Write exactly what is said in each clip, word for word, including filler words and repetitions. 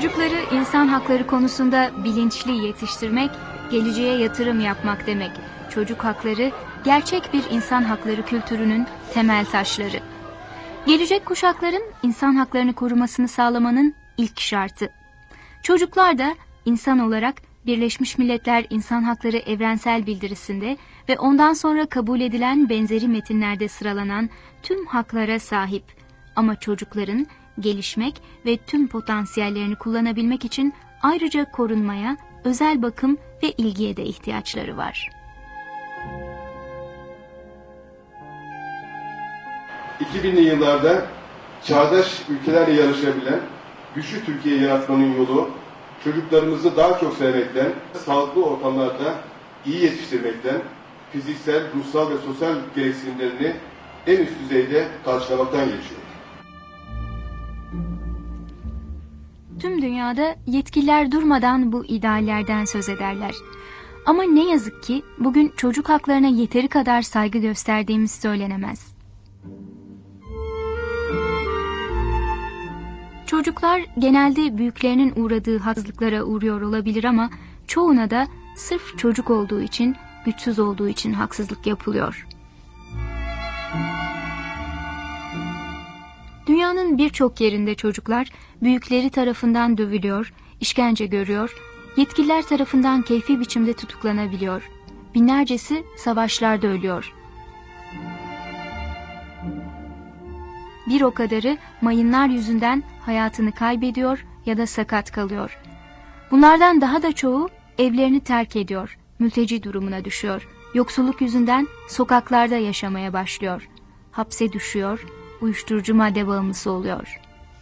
Çocukları insan hakları konusunda bilinçli yetiştirmek, geleceğe yatırım yapmak demek. Çocuk hakları, gerçek bir insan hakları kültürünün temel taşları. Gelecek kuşakların insan haklarını korumasını sağlamanın ilk şartı. Çocuklar da insan olarak Birleşmiş Milletler İnsan Hakları Evrensel Bildirisi'nde ve ondan sonra kabul edilen benzeri metinlerde sıralanan tüm haklara sahip. Ama çocukların gelişmek ve tüm potansiyellerini kullanabilmek için ayrıca korunmaya, özel bakım ve ilgiye de ihtiyaçları var. iki binli yıllarda çağdaş ülkelerle yarışabilen güçlü Türkiye yaratmanın yolu, çocuklarımızı daha çok sevmekten, sağlıklı ortamlarda iyi yetiştirmekten, fiziksel, ruhsal ve sosyal gereksinimlerini en üst düzeyde karşılamaktan geçiyor. Tüm dünyada yetkililer durmadan bu ideallerden söz ederler. Ama ne yazık ki bugün çocuk haklarına yeteri kadar saygı gösterdiğimiz söylenemez. Çocuklar genelde büyüklerinin uğradığı haksızlıklara uğruyor olabilir ama çoğuna da sırf çocuk olduğu için, güçsüz olduğu için haksızlık yapılıyor. Dünyanın birçok yerinde çocuklar büyükleri tarafından dövülüyor, işkence görüyor, yetkililer tarafından keyfi biçimde tutuklanabiliyor. Binlercesi savaşlarda ölüyor. Bir o kadarı mayınlar yüzünden hayatını kaybediyor ya da sakat kalıyor. Bunlardan daha da çoğu evlerini terk ediyor, mülteci durumuna düşüyor. Yoksulluk yüzünden sokaklarda yaşamaya başlıyor. Hapse düşüyor, uyuşturucu madde bağımlısı oluyor.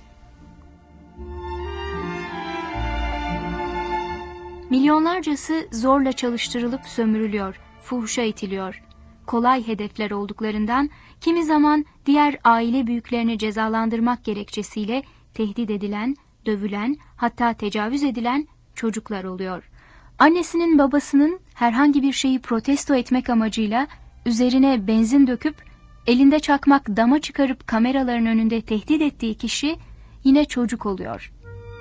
Milyonlarcası zorla çalıştırılıp sömürülüyor, fuhuşa itiliyor. Kolay hedefler olduklarından kimi zaman diğer aile büyüklerini cezalandırmak gerekçesiyle tehdit edilen, dövülen, hatta tecavüz edilen çocuklar oluyor. Annesinin babasının herhangi bir şeyi protesto etmek amacıyla üzerine benzin döküp elinde çakmak dama çıkarıp kameraların önünde tehdit ettiği kişi yine çocuk oluyor.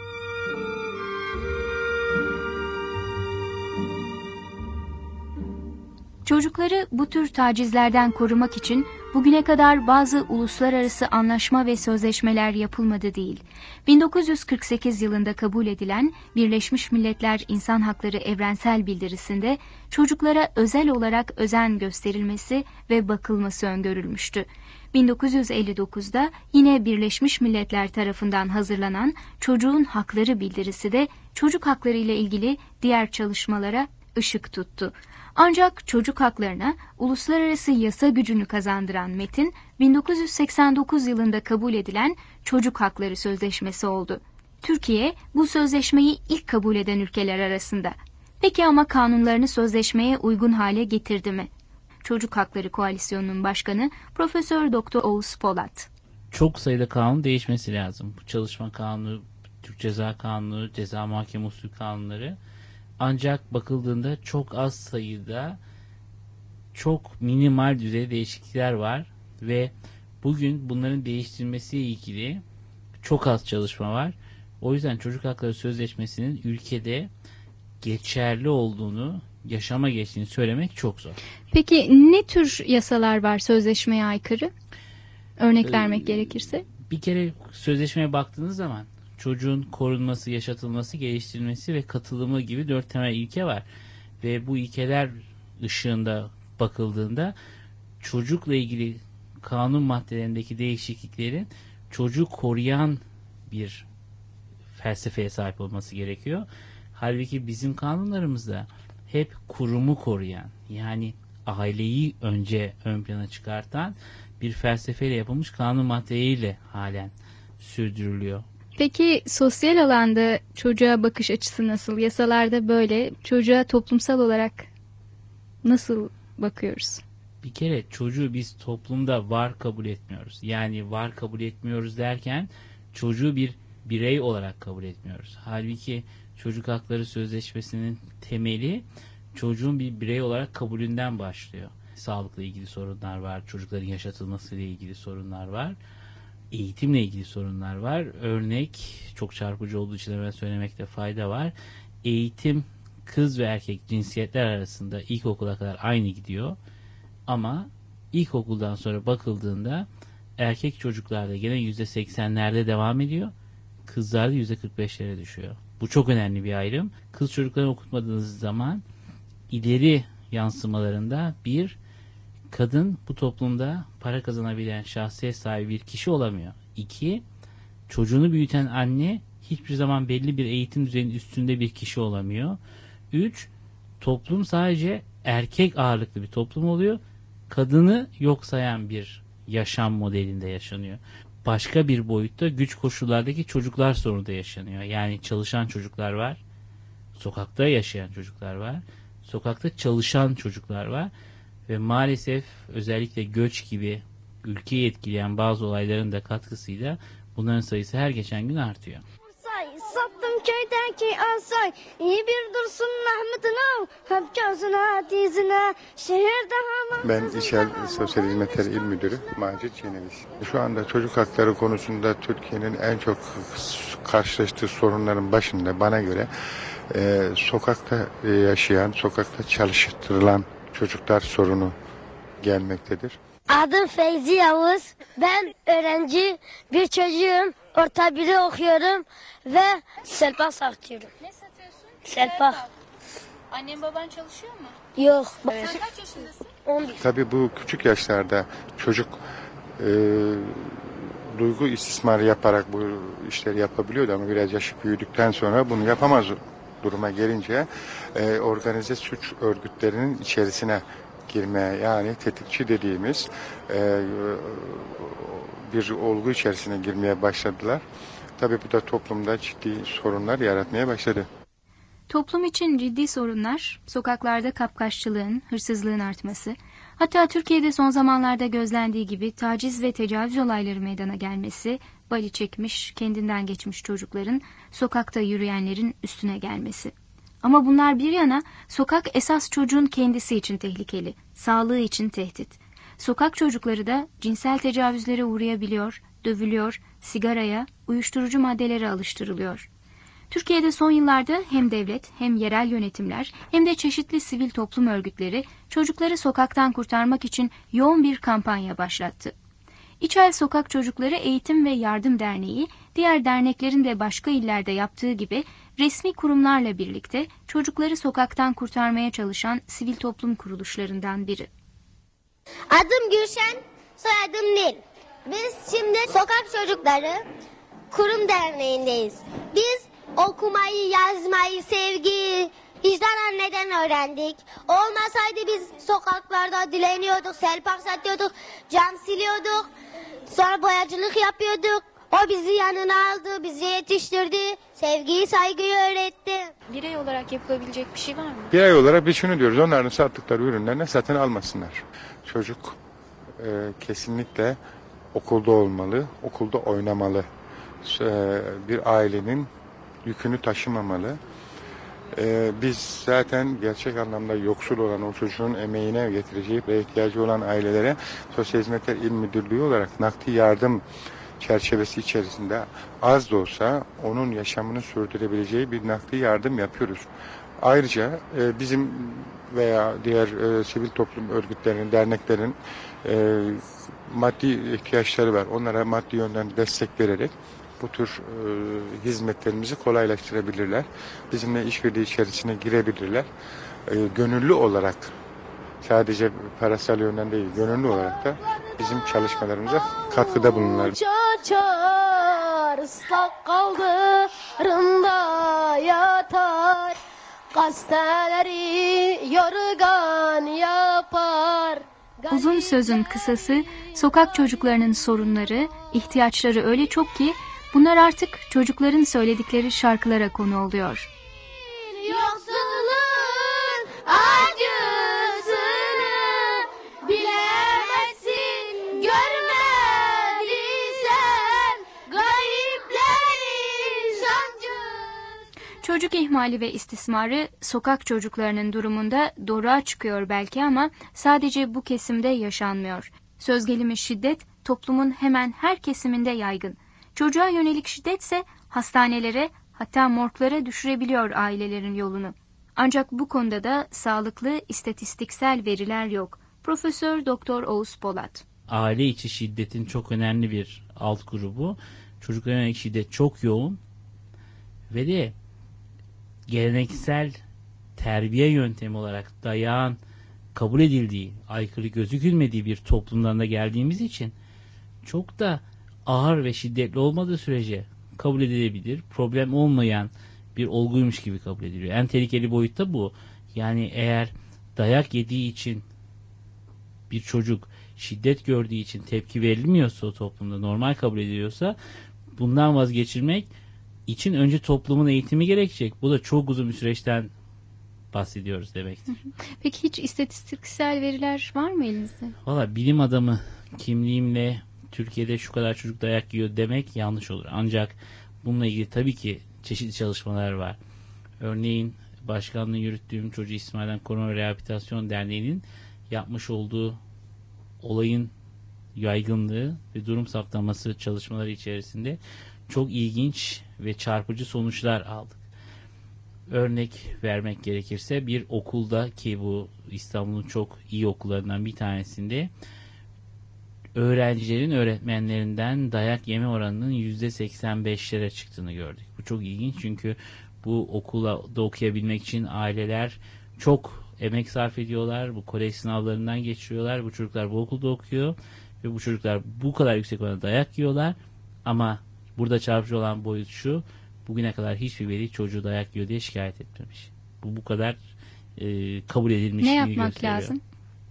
Çocukları bu tür tacizlerden korumak için bugüne kadar bazı uluslararası anlaşma ve sözleşmeler yapılmadı değil. bin dokuz yüz kırk sekiz yılında kabul edilen Birleşmiş Milletler İnsan Hakları Evrensel Bildirisi'nde çocuklara özel olarak özen gösterilmesi ve bakılması öngörülmüştü. bin dokuz yüz elli dokuzda yine Birleşmiş Milletler tarafından hazırlanan Çocuğun Hakları Bildirisi de çocuk hakları ile ilgili diğer çalışmalara ışık tuttu. Ancak çocuk haklarına uluslararası yasa gücünü kazandıran metin bin dokuz yüz seksen dokuz yılında kabul edilen Çocuk Hakları Sözleşmesi oldu. Türkiye bu sözleşmeyi ilk kabul eden ülkeler arasında. Peki ama kanunlarını sözleşmeye uygun hale getirdi mi? Çocuk Hakları Koalisyonu'nun başkanı Profesör Doktor Oğuz Polat. Çok sayıda kanun değişmesi lazım. Bu Çalışma Kanunu, Türk Ceza Kanunu, Ceza Muhakeme Usulü kanunları. Ancak bakıldığında çok az sayıda, çok minimal düzeyde değişiklikler var ve bugün bunların değiştirilmesiyle ilgili çok az çalışma var. O yüzden Çocuk Hakları Sözleşmesi'nin ülkede geçerli olduğunu, yaşama geçtiğini söylemek çok zor. Peki ne tür yasalar var sözleşmeye aykırı? Örnek vermek ee, gerekirse. Bir kere sözleşmeye baktığınız zaman çocuğun korunması, yaşatılması, geliştirilmesi ve katılımı gibi dört temel ilke var. Ve bu ilkeler ışığında bakıldığında çocukla ilgili kanun maddelerindeki değişikliklerin çocuğu koruyan bir felsefeye sahip olması gerekiyor. Halbuki bizim kanunlarımızda hep kurumu koruyan, yani aileyi önce ön plana çıkartan bir felsefeyle yapılmış kanun maddeleriyle halen sürdürülüyor. Peki sosyal alanda çocuğa bakış açısı nasıl? Yasalarda böyle, çocuğa toplumsal olarak nasıl bakıyoruz? Bir kere çocuğu biz toplumda var kabul etmiyoruz. Yani var kabul etmiyoruz derken çocuğu bir birey olarak kabul etmiyoruz. Halbuki Çocuk Hakları Sözleşmesi'nin temeli çocuğun bir birey olarak kabulünden başlıyor. Sağlıkla ilgili sorunlar var, çocukların yaşatılmasıyla ilgili sorunlar var. Eğitimle ilgili sorunlar var. Örnek çok çarpıcı olduğu için hemen söylemekte fayda var. Eğitim kız ve erkek cinsiyetler arasında ilkokula kadar aynı gidiyor. Ama ilkokuldan sonra bakıldığında erkek çocuklarda gene yüzde seksenlerde devam ediyor. Kızlarda yüzde kırk beşlere düşüyor. Bu çok önemli bir ayrım. Kız çocuklarını okutmadığınız zaman ileri yansımalarında bir, kadın bu toplumda para kazanabilen şahsiyet sahibi bir kişi olamıyor. İki, çocuğunu büyüten anne hiçbir zaman belli bir eğitim düzeyinin üstünde bir kişi olamıyor. Üç, toplum sadece erkek ağırlıklı bir toplum oluyor. Kadını yok sayan bir yaşam modelinde yaşanıyor. Başka bir boyutta güç koşullardaki çocuklar sorunu da yaşanıyor. Yani çalışan çocuklar var, sokakta yaşayan çocuklar var, sokakta çalışan çocuklar var ve maalesef özellikle göç gibi ülkeyi etkileyen bazı olayların da katkısıyla bunların sayısı her geçen gün artıyor. Sattım köydeki asay, iyi bir dursun Ahmet'in av, hep gözüne dizine, şehirde hamam. Ben İşel Sosyal Hizmetler İl Müdürü Macit Ceneviz. Şu anda çocuk hakları konusunda Türkiye'nin en çok karşılaştığı sorunların başında bana göre e, sokakta yaşayan, sokakta çalıştırılan çocuklar sorunu gelmektedir. Adım Feyzi Yavuz. Ben öğrenci bir çocuğum. Orta biri okuyorum ve selpak satıyorum. Ne satıyorsun? Selpak. Annen baban çalışıyor mu? Yok. Sen kaç yaşındasın? on bir. Tabii bu küçük yaşlarda çocuk e, duygu istismarı yaparak bu işleri yapabiliyordu ama biraz yaşı büyüdükten sonra bunu yapamaz duruma gelince e, organize suç örgütlerinin içerisine girmeye, yani tetikçi dediğimiz e, bir olgu içerisine girmeye başladılar. Tabii bu da toplumda ciddi sorunlar yaratmaya başladı. Toplum için ciddi sorunlar, sokaklarda kapkaççılığın, hırsızlığın artması, hatta Türkiye'de son zamanlarda gözlendiği gibi taciz ve tecavüz olayları meydana gelmesi, bali çekmiş, kendinden geçmiş çocukların, sokakta yürüyenlerin üstüne gelmesi. Ama bunlar bir yana, sokak esas çocuğun kendisi için tehlikeli, sağlığı için tehdit. Sokak çocukları da cinsel tecavüzlere uğrayabiliyor, dövülüyor, sigaraya, uyuşturucu maddelere alıştırılıyor. Türkiye'de son yıllarda hem devlet hem yerel yönetimler hem de çeşitli sivil toplum örgütleri çocukları sokaktan kurtarmak için yoğun bir kampanya başlattı. İçel Sokak Çocukları Eğitim ve Yardım Derneği, diğer derneklerin de başka illerde yaptığı gibi resmi kurumlarla birlikte çocukları sokaktan kurtarmaya çalışan sivil toplum kuruluşlarından biri. Adım Gülşen, soyadım Nil. Biz şimdi Sokak Çocukları Kurum Derneği'ndeyiz. Biz okumayı, yazmayı, sevgiyi vicdanen neden öğrendik? Olmasaydı biz sokaklarda dileniyorduk, selpak satıyorduk, cam siliyorduk, sonra boyacılık yapıyorduk. O bizi yanına aldı, bizi yetiştirdi, sevgiyi, saygıyı öğretti. Birey olarak yapılabilecek bir şey var mı? Birey olarak biz şunu diyoruz, onların sattıkları ürünlerine satın almasınlar. Çocuk e, kesinlikle okulda olmalı, okulda oynamalı. E, bir ailenin yükünü taşımamalı. Ee, biz zaten gerçek anlamda yoksul olan o çocuğun emeğine getireceği ve ihtiyacı olan ailelere Sosyal Hizmetler İl Müdürlüğü olarak nakdi yardım çerçevesi içerisinde az da olsa onun yaşamını sürdürebileceği bir nakdi yardım yapıyoruz. Ayrıca e, bizim veya diğer e, sivil toplum örgütlerinin, derneklerin e, maddi ihtiyaçları var. Onlara maddi yönden destek vererek bu tür e, hizmetlerimizi kolaylaştırabilirler. Bizimle işbirliği içerisine girebilirler. E, gönüllü olarak, sadece parasal yönden değil, gönüllü olarak da bizim çalışmalarımıza katkıda bulunurlar. Çağır, ıslak kaldırımda yatar, gazeteleri yorgan yapar. Uzun sözün kısası, sokak çocuklarının sorunları, ihtiyaçları öyle çok ki bunlar artık çocukların söyledikleri şarkılara konu oluyor. Yoksulluğun acısını bilemezsin, görmediysen gariplerin sancısı. Çocuk ihmali ve istismarı sokak çocuklarının durumunda doğruğa çıkıyor belki ama sadece bu kesimde yaşanmıyor. Söz gelimi şiddet toplumun hemen her kesiminde yaygın. Çocuğa yönelik şiddetse hastanelere, hatta morglara düşürebiliyor ailelerin yolunu. Ancak bu konuda da sağlıklı istatistiksel veriler yok. Profesör Doktor Oğuz Polat. Aile içi şiddetin çok önemli bir alt grubu. Çocuklara yönelik şiddet çok yoğun ve de geleneksel terbiye yöntemi olarak dayağın kabul edildiği, aykırı gözükülmediği bir toplumdan da geldiğimiz için çok da ağır ve şiddetli olmadığı sürece kabul edilebilir, problem olmayan bir olguymuş gibi kabul ediliyor. En tehlikeli boyutta bu. Yani eğer dayak yediği için bir çocuk şiddet gördüğü için tepki verilmiyorsa o toplumda, normal kabul ediliyorsa bundan vazgeçilmek için önce toplumun eğitimi gerekecek. Bu da çok uzun bir süreçten bahsediyoruz demektir. Peki hiç istatistiksel veriler var mı elinizde? Valla bilim adamı kimliğimle Türkiye'de şu kadar çocuk dayak yiyor demek yanlış olur. Ancak bununla ilgili tabii ki çeşitli çalışmalar var. Örneğin başkanlığı yürüttüğüm Çocuğu İsmail'den Koruma ve Rehabilitasyon Derneği'nin yapmış olduğu olayın yaygınlığı ve durum saptaması çalışmaları içerisinde çok ilginç ve çarpıcı sonuçlar aldık. Örnek vermek gerekirse bir okulda, ki bu İstanbul'un çok iyi okullarından bir tanesinde, öğrencilerin öğretmenlerinden dayak yeme oranının yüzde seksen beşlere çıktığını gördük. Bu çok ilginç çünkü bu okulda okuyabilmek için aileler çok emek sarf ediyorlar. Bu kolej sınavlarından geçiriyorlar. Bu çocuklar bu okulda okuyor ve bu çocuklar bu kadar yüksek oranda dayak yiyorlar. Ama burada çarpıcı olan boyut şu: bugüne kadar hiçbir veli çocuğu dayak yiyor diye şikayet etmemiş. Bu bu kadar e, kabul edilmiş ne gibi yapmak gösteriyor. lazım?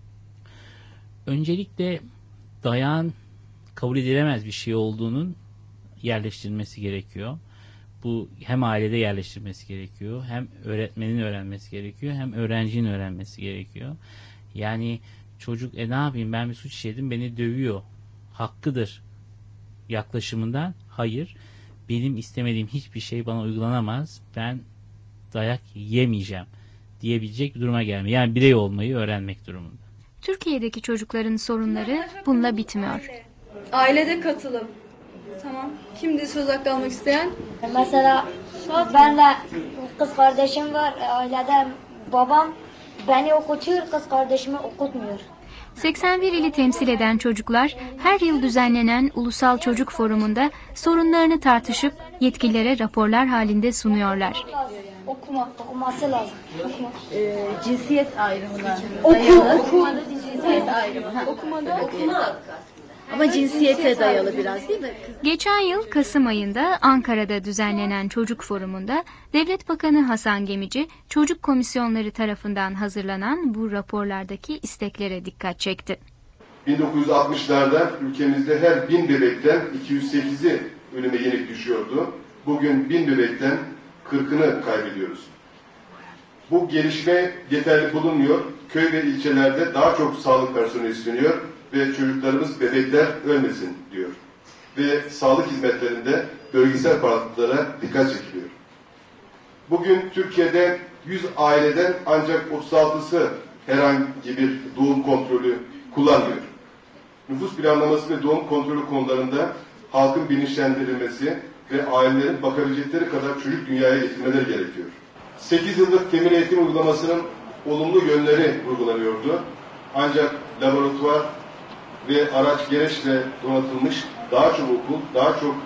Öncelikle dayağın kabul edilemez bir şey olduğunun yerleştirilmesi gerekiyor. Bu hem ailede yerleştirilmesi gerekiyor, hem öğretmenin öğrenmesi gerekiyor, hem öğrencinin öğrenmesi gerekiyor. Yani çocuk e ne yapayım, ben bir suç işledim, beni dövüyor, hakkıdır yaklaşımından hayır, benim istemediğim hiçbir şey bana uygulanamaz, ben dayak yemeyeceğim diyebilecek bir duruma gelme. Yani birey olmayı öğrenmek durumunda. Türkiye'deki çocukların sorunları bununla bitmiyor. Ailede katılım. Tamam. Kimdi söz hakkı almak isteyen? Mesela benle kız kardeşim var. Ailede babam beni okutuyor, kız kardeşimi okutmuyor. seksen bir ili temsil eden çocuklar her yıl düzenlenen Ulusal Çocuk Forumu'nda sorunlarını tartışıp yetkililere raporlar halinde sunuyorlar. Okuma, okuması lazım. Okuma. E, cinsiyet ayrımına Oku, dayalı. oku. Cinsiyet ayrımı. Ha. Okumada Okuma. Ama cinsiyete dayalı biraz, değil mi? Geçen yıl Kasım ayında Ankara'da düzenlenen Çocuk Forumu'nda Devlet Bakanı Hasan Gemici, çocuk komisyonları tarafından hazırlanan bu raporlardaki isteklere dikkat çekti. bin dokuz yüz altmışlarda ülkemizde her bin bebekten iki yüz sekizi ölüme yenik düşüyordu. Bugün bin bebekten kırkını kaybediyoruz. Bu gelişme yeterli bulunmuyor. Köy ve ilçelerde daha çok sağlık personeli isteniyor ve çocuklarımız, bebekler ölmesin diyor. Ve sağlık hizmetlerinde bölgesel farklılıklara dikkat çekiliyor. Bugün Türkiye'de yüz aileden ancak otuz altısı herhangi bir doğum kontrolü kullanmıyor. Nüfus planlaması ve doğum kontrolü konularında halkın bilinçlendirilmesi ve ailelerin bakabilecekleri kadar çocuk dünyaya getirmeleri gerekiyor. sekiz yıllık temel eğitim uygulamasının olumlu yönleri uygulanıyordu. Ancak laboratuvar ve araç gereçle donatılmış daha çok okul, daha çok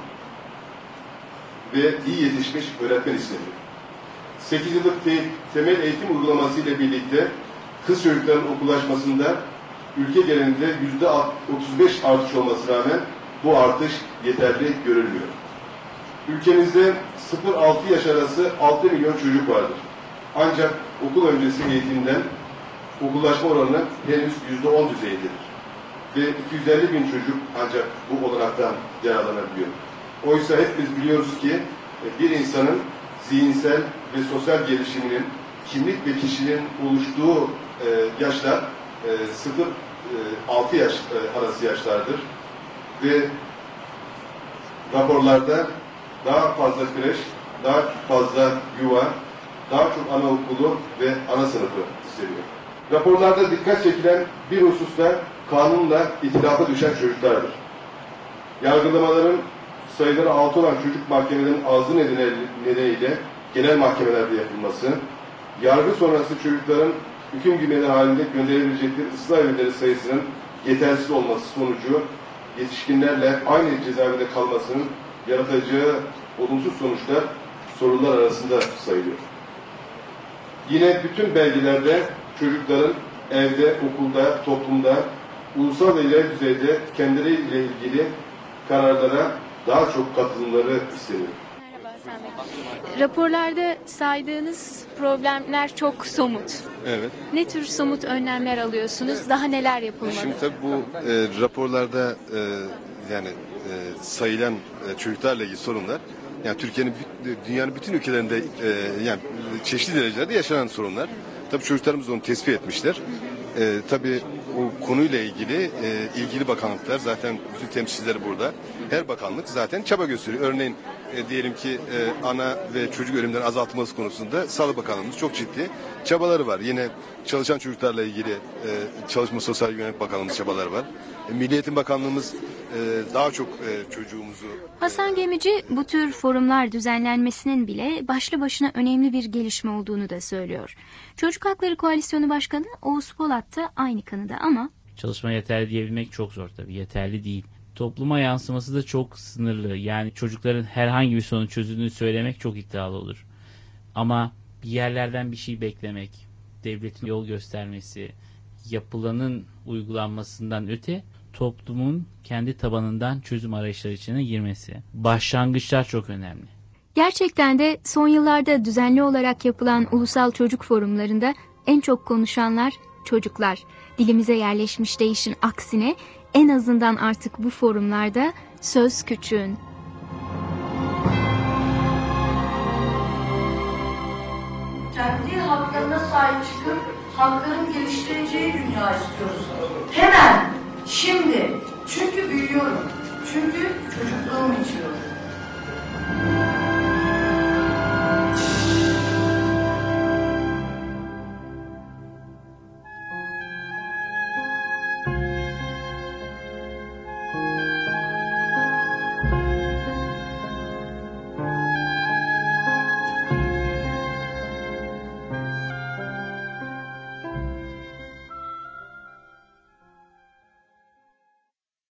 ve iyi yetişmiş öğretmen isteniyor. sekiz yıllık te temel eğitim uygulaması ile birlikte kız çocukların okullaşmasında ülke genelinde yüzde otuz beş artış olmasına rağmen bu artış yeterli görülmüyor. Ülkemizde sıfır altı yaş arası altı milyon çocuk vardır. Ancak okul öncesi eğitimden okullaşma oranı henüz yüzde on düzeyindedir. Ve iki yüz elli bin çocuk ancak bu olanaktan yararlanabiliyor. Oysa hepimiz biliyoruz ki bir insanın zihinsel ve sosyal gelişiminin, kimlik ve kişinin oluştuğu e, yaşlar e, sıfır altı yaş e, arası yaşlardır. Ve raporlarda daha fazla kreş, daha fazla yuva, daha çok anaokulu ve ana sınıfı isteniyor. Raporlarda dikkat çekilen bir hususta kanunla itilafa düşen çocuklardır. Yargılamaların sayıları altı olan çocuk mahkemelerinin azı nedeniyle genel mahkemelerde yapılması, yargı sonrası çocukların hüküm gibileri halinde gönderilecekleri ıslah evleri sayısının yetersiz olması sonucu yetişkinlerle aynı cezaevinde kalmasının yaratacağı olumsuz sonuçlar sorunlar arasında sayılıyor. Yine bütün belgelerde çocukların evde, okulda, toplumda, ulusal ve yerel düzeyde kendileriyle ilgili kararlara daha çok katılımları isteniyor. Merhaba Hasan Bey. Raporlarda saydığınız problemler çok somut. Evet. Ne tür somut önlemler alıyorsunuz? Daha neler yapılmalı? Şimdi tabii bu e, raporlarda e, yani e, sayılan e, çocuklarla ilgili sorunlar, yani Türkiye'nin, dünyanın bütün ülkelerinde e, yani çeşitli derecelerde yaşanan sorunlar. Tabii çocuklarımız onu tespit etmişler. E, tabii o konuyla ilgili e, ilgili bakanlıklar, zaten bütün temsilcileri burada. Her bakanlık zaten çaba gösteriyor. Örneğin e, diyelim ki e, ana ve çocuk ölümlerin azaltılması konusunda Sağlık Bakanlığımız çok ciddi çabaları var. Yine çalışan çocuklarla ilgili e, Çalışma Sosyal Güvenlik Bakanlığımız çabaları var. E, Milli Eğitim Bakanlığımız e, daha çok e, çocuğumuzu... Hasan Gemici bu tür forumlar düzenlenmesinin bile başlı başına önemli bir gelişme olduğunu da söylüyor. Çocuk Hakları Koalisyonu Başkanı Oğuz Polat da aynı kanıda ama... Çalışma yeterli diyebilmek çok zor tabii, yeterli değil. Topluma yansıması da çok sınırlı. Yani çocukların herhangi bir sorun çözüldüğünü söylemek çok iddialı olur. Ama bir yerlerden bir şey beklemek, devletin yol göstermesi, yapılanın uygulanmasından öte toplumun kendi tabanından çözüm arayışları içine girmesi. Başlangıçlar çok önemli. Gerçekten de son yıllarda düzenli olarak yapılan ulusal çocuk forumlarında en çok konuşanlar çocuklar. Dilimize yerleşmiş deyişin aksine en azından artık bu forumlarda söz küçüğün. Kendi haklarına sahip çıkıp hakların geliştireceği dünya istiyoruz. Hemen, şimdi. Çünkü büyüyorum. Çünkü çocukluğum içiyor.